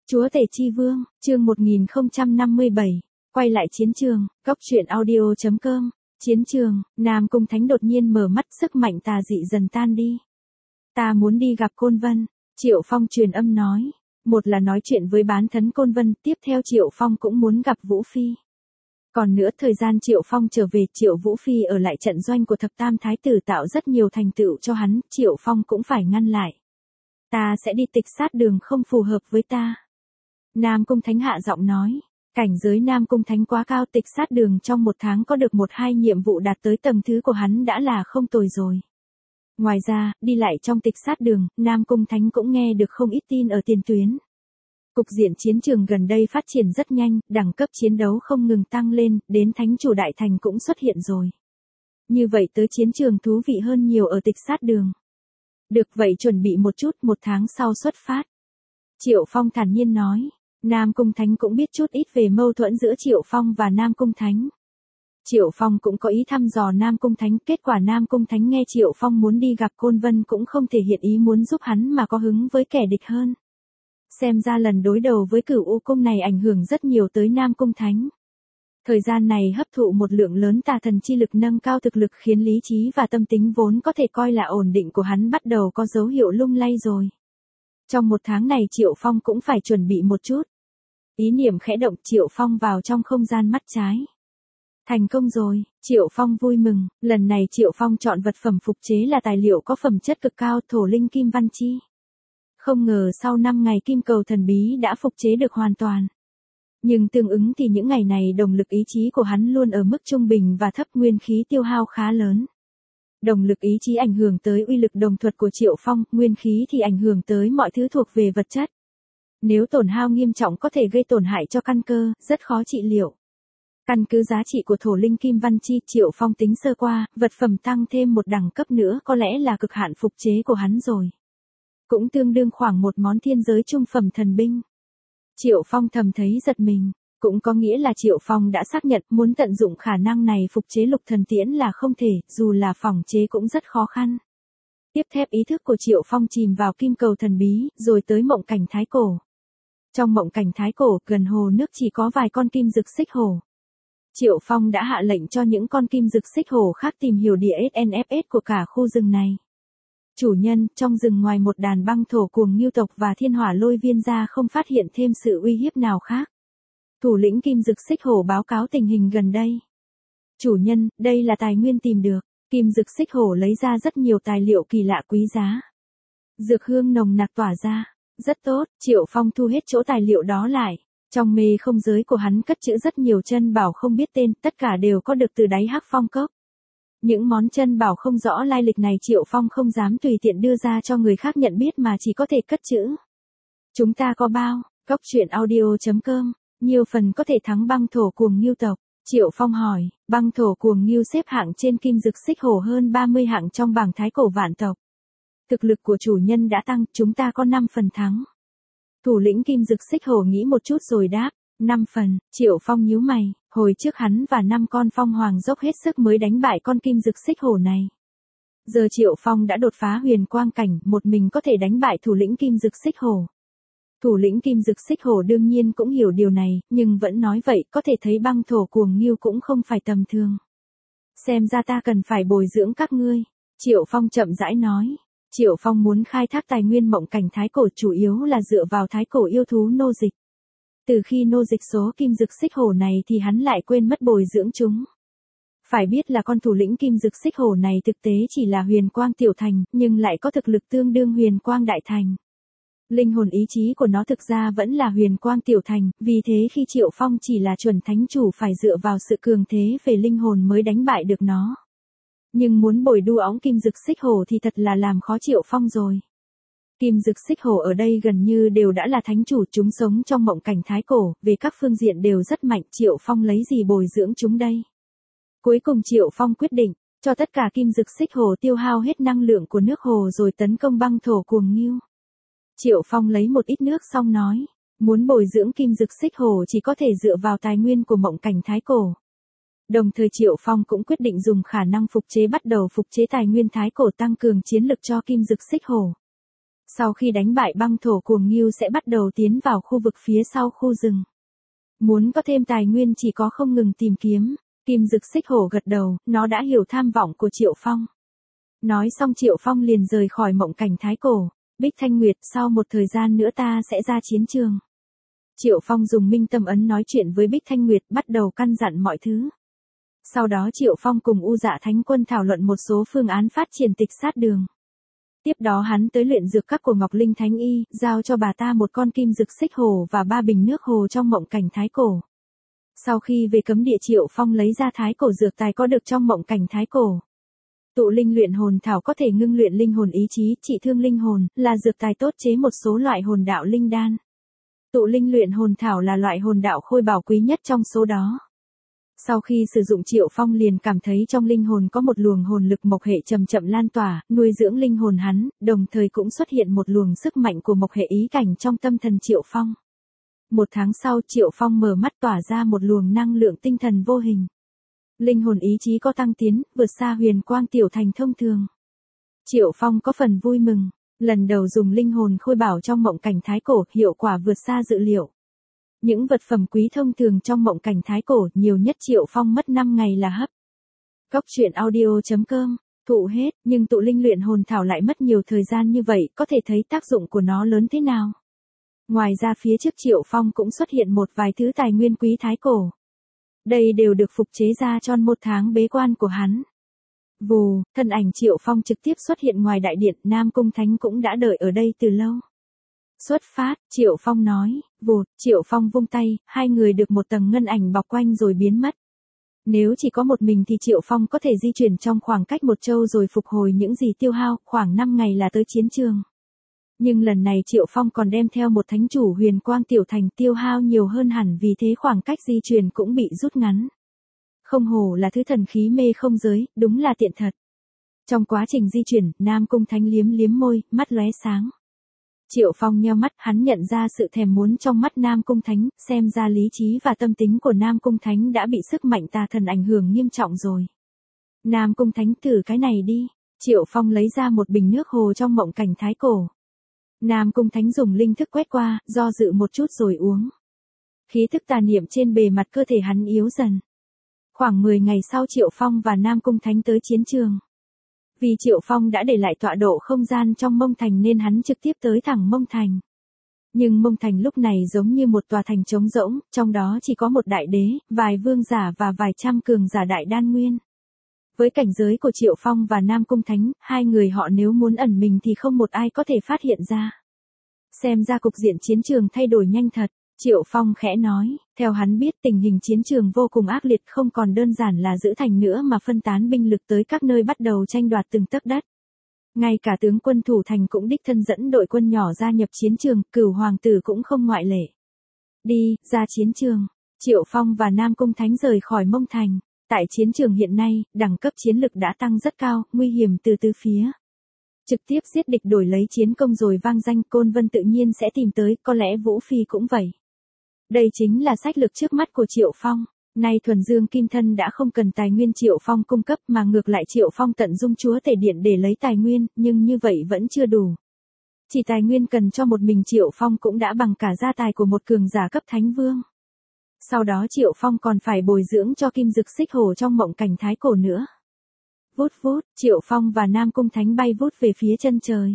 Chúa Tể Chi Vương, chương 1057, quay lại chiến trường, góc truyện audio.com, chiến trường, Nam Cung Thánh đột nhiên mở mắt, sức mạnh tà dị dần tan đi. Ta muốn đi gặp Côn Vân, Triệu Phong truyền âm nói, một là nói chuyện với bán thấn Côn Vân, tiếp theo Triệu Phong cũng muốn gặp Vũ Phi. Còn nữa thời gian Triệu Phong trở về, Triệu Vũ Phi ở lại trận doanh của thập tam thái tử tạo rất nhiều thành tựu cho hắn, Triệu Phong cũng phải ngăn lại. Ta sẽ đi tịch sát đường không phù hợp với ta. Nam Cung Thánh hạ giọng nói, cảnh giới Nam Cung Thánh quá cao, tịch sát đường trong một tháng có được 1-2 nhiệm vụ đạt tới tầng thứ của hắn đã là không tồi rồi. Ngoài ra, đi lại trong tịch sát đường, Nam Cung Thánh cũng nghe được không ít tin ở tiền tuyến. Cục diện chiến trường gần đây phát triển rất nhanh, đẳng cấp chiến đấu không ngừng tăng lên, đến thánh chủ đại thành cũng xuất hiện rồi. Như vậy tới chiến trường thú vị hơn nhiều ở tịch sát đường. Được vậy chuẩn bị một chút, 1 tháng sau xuất phát. Triệu Phong thản nhiên nói, Nam Cung Thánh cũng biết chút ít về mâu thuẫn giữa Triệu Phong và Nam Cung Thánh. Triệu Phong cũng có ý thăm dò Nam Cung Thánh, kết quả Nam Cung Thánh nghe Triệu Phong muốn đi gặp Côn Vân cũng không thể hiện ý muốn giúp hắn mà có hứng với kẻ địch hơn. Xem ra lần đối đầu với Cửu U Cung này ảnh hưởng rất nhiều tới Nam Cung Thánh. Thời gian này hấp thụ một lượng lớn tà thần chi lực nâng cao thực lực khiến lý trí và tâm tính vốn có thể coi là ổn định của hắn bắt đầu có dấu hiệu lung lay rồi. Trong 1 tháng này Triệu Phong cũng phải chuẩn bị một chút. Ý niệm khẽ động, Triệu Phong vào trong không gian mắt trái. Thành công rồi, Triệu Phong vui mừng, lần này Triệu Phong chọn vật phẩm phục chế là tài liệu có phẩm chất cực cao, thổ linh kim văn chi. Không ngờ sau 5 ngày kim cầu thần bí đã phục chế được hoàn toàn. Nhưng tương ứng thì những ngày này động lực ý chí của hắn luôn ở mức trung bình và thấp, nguyên khí tiêu hao khá lớn. Động lực ý chí ảnh hưởng tới uy lực đồng thuật của Triệu Phong, nguyên khí thì ảnh hưởng tới mọi thứ thuộc về vật chất. Nếu tổn hao nghiêm trọng có thể gây tổn hại cho căn cơ, rất khó trị liệu. Căn cứ giá trị của thổ linh kim văn chi, Triệu Phong tính sơ qua, vật phẩm tăng thêm một đẳng cấp nữa có lẽ là cực hạn phục chế của hắn rồi. Cũng tương đương khoảng một món thiên giới trung phẩm thần binh. Triệu Phong thầm thấy giật mình, cũng có nghĩa là Triệu Phong đã xác nhận muốn tận dụng khả năng này phục chế lục thần tiễn là không thể, dù là phỏng chế cũng rất khó khăn. Tiếp theo ý thức của Triệu Phong chìm vào kim cầu thần bí, rồi tới mộng cảnh thái cổ. Trong mộng cảnh thái cổ, gần hồ nước chỉ có vài con kim dực xích hổ. Triệu Phong đã hạ lệnh cho những con kim dực xích hổ khác tìm hiểu địa SNFS của cả khu rừng này. Chủ nhân, trong rừng ngoài một đàn băng thổ cuồng ngưu tộc và thiên hỏa lôi viên ra không phát hiện thêm sự uy hiếp nào khác. Thủ lĩnh kim dực xích hổ báo cáo tình hình gần đây. Chủ nhân, đây là tài nguyên tìm được. Kim dực xích hổ lấy ra rất nhiều tài liệu kỳ lạ quý giá. Dược hương nồng nặc tỏa ra. Rất tốt, Triệu Phong thu hết chỗ tài liệu đó lại. Trong mê không giới của hắn cất trữ rất nhiều chân bảo không biết tên, tất cả đều có được từ đáy Hắc Phong cốc. Những món chân bảo không rõ lai lịch này Triệu Phong không dám tùy tiện đưa ra cho người khác nhận biết mà chỉ có thể cất trữ. Chúng ta có bao, góc truyện audio.com, nhiều phần có thể thắng băng thổ cuồng ngưu tộc. Triệu Phong hỏi, băng thổ cuồng ngưu xếp hạng trên kim dực xích hổ hơn 30 hạng trong bảng thái cổ vạn tộc. Thực lực của chủ nhân đã tăng, chúng ta có 5 phần thắng. Thủ lĩnh kim dực xích hổ nghĩ một chút rồi đáp, 5 phần, Triệu Phong nhíu mày, hồi trước hắn và 5 con phong hoàng dốc hết sức mới đánh bại con kim dực xích hổ này. Giờ Triệu Phong đã đột phá huyền quang cảnh, một mình có thể đánh bại thủ lĩnh kim dực xích hổ. Thủ lĩnh kim dực xích hổ đương nhiên cũng hiểu điều này, nhưng vẫn nói vậy, có thể thấy băng thổ cuồng ngưu cũng không phải tầm thường. Xem ra ta cần phải bồi dưỡng các ngươi, Triệu Phong chậm rãi nói. Triệu Phong muốn khai thác tài nguyên mộng cảnh thái cổ chủ yếu là dựa vào thái cổ yêu thú nô dịch. Từ khi nô dịch số kim dực xích hổ này thì hắn lại quên mất bồi dưỡng chúng. Phải biết là con thủ lĩnh kim dực xích hổ này thực tế chỉ là huyền quang tiểu thành, nhưng lại có thực lực tương đương huyền quang đại thành. Linh hồn ý chí của nó thực ra vẫn là huyền quang tiểu thành, vì thế khi Triệu Phong chỉ là chuẩn thánh chủ phải dựa vào sự cường thế về linh hồn mới đánh bại được nó. Nhưng muốn bồi đu óng kim dực xích hổ thì thật là làm khó Triệu Phong rồi. Kim dực xích hổ ở đây gần như đều đã là thánh chủ, chúng sống trong mộng cảnh thái cổ, về các phương diện đều rất mạnh, Triệu Phong lấy gì bồi dưỡng chúng đây? Cuối cùng Triệu Phong quyết định, cho tất cả kim dực xích hổ tiêu hao hết năng lượng của nước hồ rồi tấn công băng thổ cuồng ngưu. Triệu Phong lấy một ít nước xong nói, muốn bồi dưỡng kim dực xích hổ chỉ có thể dựa vào tài nguyên của mộng cảnh thái cổ. Đồng thời Triệu Phong cũng quyết định dùng khả năng phục chế bắt đầu phục chế tài nguyên thái cổ tăng cường chiến lực cho kim dực xích hổ. Sau khi đánh bại băng thổ cuồng ngưu sẽ bắt đầu tiến vào khu vực phía sau khu rừng. Muốn có thêm tài nguyên chỉ có không ngừng tìm kiếm. Kim Dực Xích Hổ gật đầu, nó đã hiểu tham vọng của Triệu Phong. Nói xong Triệu Phong liền rời khỏi mộng cảnh thái cổ. Bích Thanh Nguyệt, sau một thời gian nữa ta sẽ ra chiến trường. Triệu Phong dùng minh tâm ấn nói chuyện với Bích Thanh Nguyệt, bắt đầu căn dặn mọi thứ. Sau đó Triệu Phong cùng U Dạ Thánh Quân thảo luận một số phương án phát triển tịch sát đường. Tiếp đó hắn tới luyện dược các của Ngọc Linh Thánh Y, giao cho bà ta một con kim dực xích hồ và 3 bình nước hồ trong mộng cảnh thái cổ. Sau khi về cấm địa Triệu Phong lấy ra thái cổ dược tài có được trong mộng cảnh thái cổ. Tụ linh luyện hồn thảo có thể ngưng luyện linh hồn ý chí, trị thương linh hồn, là dược tài tốt chế một số loại hồn đạo linh đan. Tụ linh luyện hồn thảo là loại hồn đạo khôi bảo quý nhất trong số đó. Sau khi sử dụng Triệu Phong liền cảm thấy trong linh hồn có một luồng hồn lực mộc hệ chậm chậm lan tỏa, nuôi dưỡng linh hồn hắn, đồng thời cũng xuất hiện một luồng sức mạnh của mộc hệ ý cảnh trong tâm thần Triệu Phong. 1 tháng sau Triệu Phong mở mắt tỏa ra một luồng năng lượng tinh thần vô hình. Linh hồn ý chí có tăng tiến, vượt xa huyền quang tiểu thành thông thường. Triệu Phong có phần vui mừng, lần đầu dùng linh hồn khôi bảo trong mộng cảnh thái cổ, hiệu quả vượt xa dự liệu. Những vật phẩm quý thông thường trong mộng cảnh thái cổ nhiều nhất Triệu Phong mất 5 ngày là hấp. Cốc truyện audio.com, thụ hết, nhưng tụ linh luyện hồn thảo lại mất nhiều thời gian như vậy, có thể thấy tác dụng của nó lớn thế nào. Ngoài ra phía trước Triệu Phong cũng xuất hiện một vài thứ tài nguyên quý thái cổ. Đây đều được phục chế ra trong 1 tháng bế quan của hắn. Vù, thân ảnh Triệu Phong trực tiếp xuất hiện ngoài đại điện, Nam Cung Thánh cũng đã đợi ở đây từ lâu. Xuất phát, Triệu Phong nói, vụt, Triệu Phong vung tay, hai người được một tầng ngân ảnh bọc quanh rồi biến mất. Nếu chỉ có một mình thì Triệu Phong có thể di chuyển trong khoảng cách một châu rồi phục hồi những gì tiêu hao, khoảng 5 ngày là tới chiến trường. Nhưng lần này Triệu Phong còn đem theo một thánh chủ huyền quang tiểu thành, tiêu hao nhiều hơn hẳn, vì thế khoảng cách di chuyển cũng bị rút ngắn. Không hổ là thứ thần khí mê không giới, đúng là tiện thật. Trong quá trình di chuyển, Nam Cung Thánh liếm liếm môi, mắt lóe sáng. Triệu Phong nheo mắt, hắn nhận ra sự thèm muốn trong mắt Nam Cung Thánh, xem ra lý trí và tâm tính của Nam Cung Thánh đã bị sức mạnh tà thần ảnh hưởng nghiêm trọng rồi. Nam Cung Thánh, thử cái này đi. Triệu Phong lấy ra một bình nước hồ trong mộng cảnh thái cổ. Nam Cung Thánh dùng linh thức quét qua, do dự một chút rồi uống. Khí thức tà niệm trên bề mặt cơ thể hắn yếu dần. Khoảng 10 ngày sau Triệu Phong và Nam Cung Thánh tới chiến trường. Vì Triệu Phong đã để lại tọa độ không gian trong Mông Thành nên hắn trực tiếp tới thẳng Mông Thành. Nhưng Mông Thành lúc này giống như một tòa thành trống rỗng, trong đó chỉ có một đại đế, vài vương giả và vài trăm cường giả đại đan nguyên. Với cảnh giới của Triệu Phong và Nam Cung Thánh, hai người họ nếu muốn ẩn mình thì không một ai có thể phát hiện ra. Xem ra cục diện chiến trường thay đổi nhanh thật, Triệu Phong khẽ nói, theo hắn biết tình hình chiến trường vô cùng ác liệt, không còn đơn giản là giữ thành nữa mà phân tán binh lực tới các nơi bắt đầu tranh đoạt từng tấc đất. Ngay cả tướng quân thủ thành cũng đích thân dẫn đội quân nhỏ gia nhập chiến trường, Cửu hoàng tử cũng không ngoại lệ. Đi, ra chiến trường. Triệu Phong và Nam Cung Thánh rời khỏi Mông Thành. Tại chiến trường hiện nay, đẳng cấp chiến lực đã tăng rất cao, nguy hiểm từ tứ phía. Trực tiếp giết địch đổi lấy chiến công rồi vang danh, Côn Vân tự nhiên sẽ tìm tới, có lẽ Vũ Phi cũng vậy. Đây chính là sách lược trước mắt của Triệu Phong. Nay thuần dương kim thân đã không cần tài nguyên Triệu Phong cung cấp mà ngược lại Triệu Phong tận dung chúa tể điện để lấy tài nguyên, nhưng như vậy vẫn chưa đủ. Chỉ tài nguyên cần cho một mình Triệu Phong cũng đã bằng cả gia tài của một cường giả cấp thánh vương. Sau đó Triệu Phong còn phải bồi dưỡng cho kim dực xích hổ trong mộng cảnh thái cổ nữa. Vút vút, Triệu Phong và Nam Cung Thánh bay vút về phía chân trời.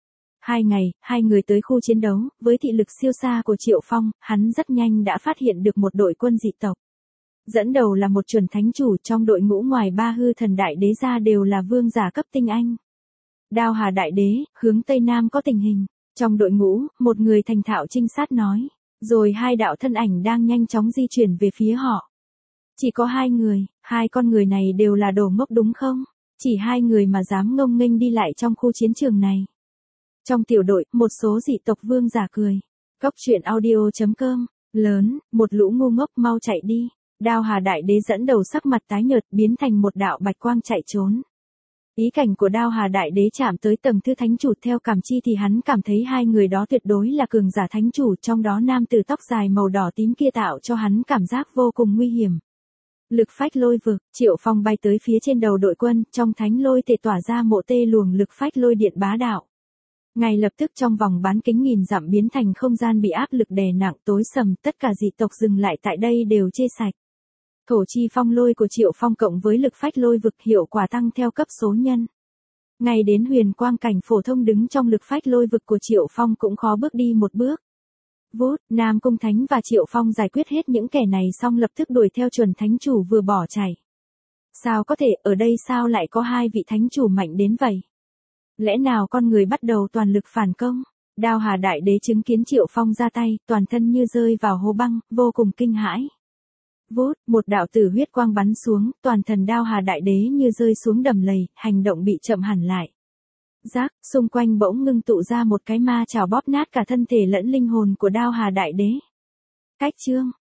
2 ngày, hai người tới khu chiến đấu, với thị lực siêu xa của Triệu Phong, hắn rất nhanh đã phát hiện được một đội quân dị tộc. Dẫn đầu là một chuẩn thánh chủ, trong đội ngũ ngoài 3 hư thần đại đế ra đều là vương giả cấp tinh anh. Đao Hà đại đế, hướng Tây Nam có tình hình. Trong đội ngũ, một người thành thạo trinh sát nói. Rồi 2 đạo thân ảnh đang nhanh chóng di chuyển về phía họ. Chỉ có 2 người, 2 con người này đều là đồ ngốc đúng không? Chỉ 2 người mà dám ngông nghênh đi lại trong khu chiến trường này. Trong tiểu đội, một số dị tộc vương giả cười. Cốc truyện audio.com, lớn, một lũ ngu ngốc mau chạy đi. Đao Hà đại đế dẫn đầu sắc mặt tái nhợt biến thành một đạo bạch quang chạy trốn. Ý cảnh của Đao Hà đại đế chạm tới tầng thứ thánh chủ, theo cảm chi thì hắn cảm thấy 2 người đó tuyệt đối là cường giả thánh chủ, trong đó nam tử tóc dài màu đỏ tím kia tạo cho hắn cảm giác vô cùng nguy hiểm. Lực phách lôi vực, Triệu Phong bay tới phía trên đầu đội quân, trong thánh lôi tề tỏa ra mộ tê luồng lực phách lôi điện bá đạo. Ngay lập tức trong vòng bán kính nghìn dặm biến thành không gian bị áp lực đè nặng tối sầm, tất cả dị tộc dừng lại tại đây đều chê sạch. Thổ chi phong lôi của Triệu Phong cộng với lực phách lôi vực hiệu quả tăng theo cấp số nhân. Ngay đến huyền quang cảnh phổ thông đứng trong lực phách lôi vực của Triệu Phong cũng khó bước đi một bước. Vút, Nam Cung Thánh và Triệu Phong giải quyết hết những kẻ này xong lập tức đuổi theo chuẩn thánh chủ vừa bỏ chạy. Sao có thể, ở đây sao lại có hai vị thánh chủ mạnh đến vậy? Lẽ nào con người bắt đầu toàn lực phản công? Đao Hà Đại Đế chứng kiến Triệu Phong ra tay, toàn thân như rơi vào hố băng, vô cùng kinh hãi. Vút, một đạo tử huyết quang bắn xuống, toàn thân Đao Hà Đại Đế như rơi xuống đầm lầy, hành động bị chậm hẳn lại. Rác, xung quanh bỗng ngưng tụ ra một cái ma chảo bóp nát cả thân thể lẫn linh hồn của Đao Hà Đại Đế. Cách chương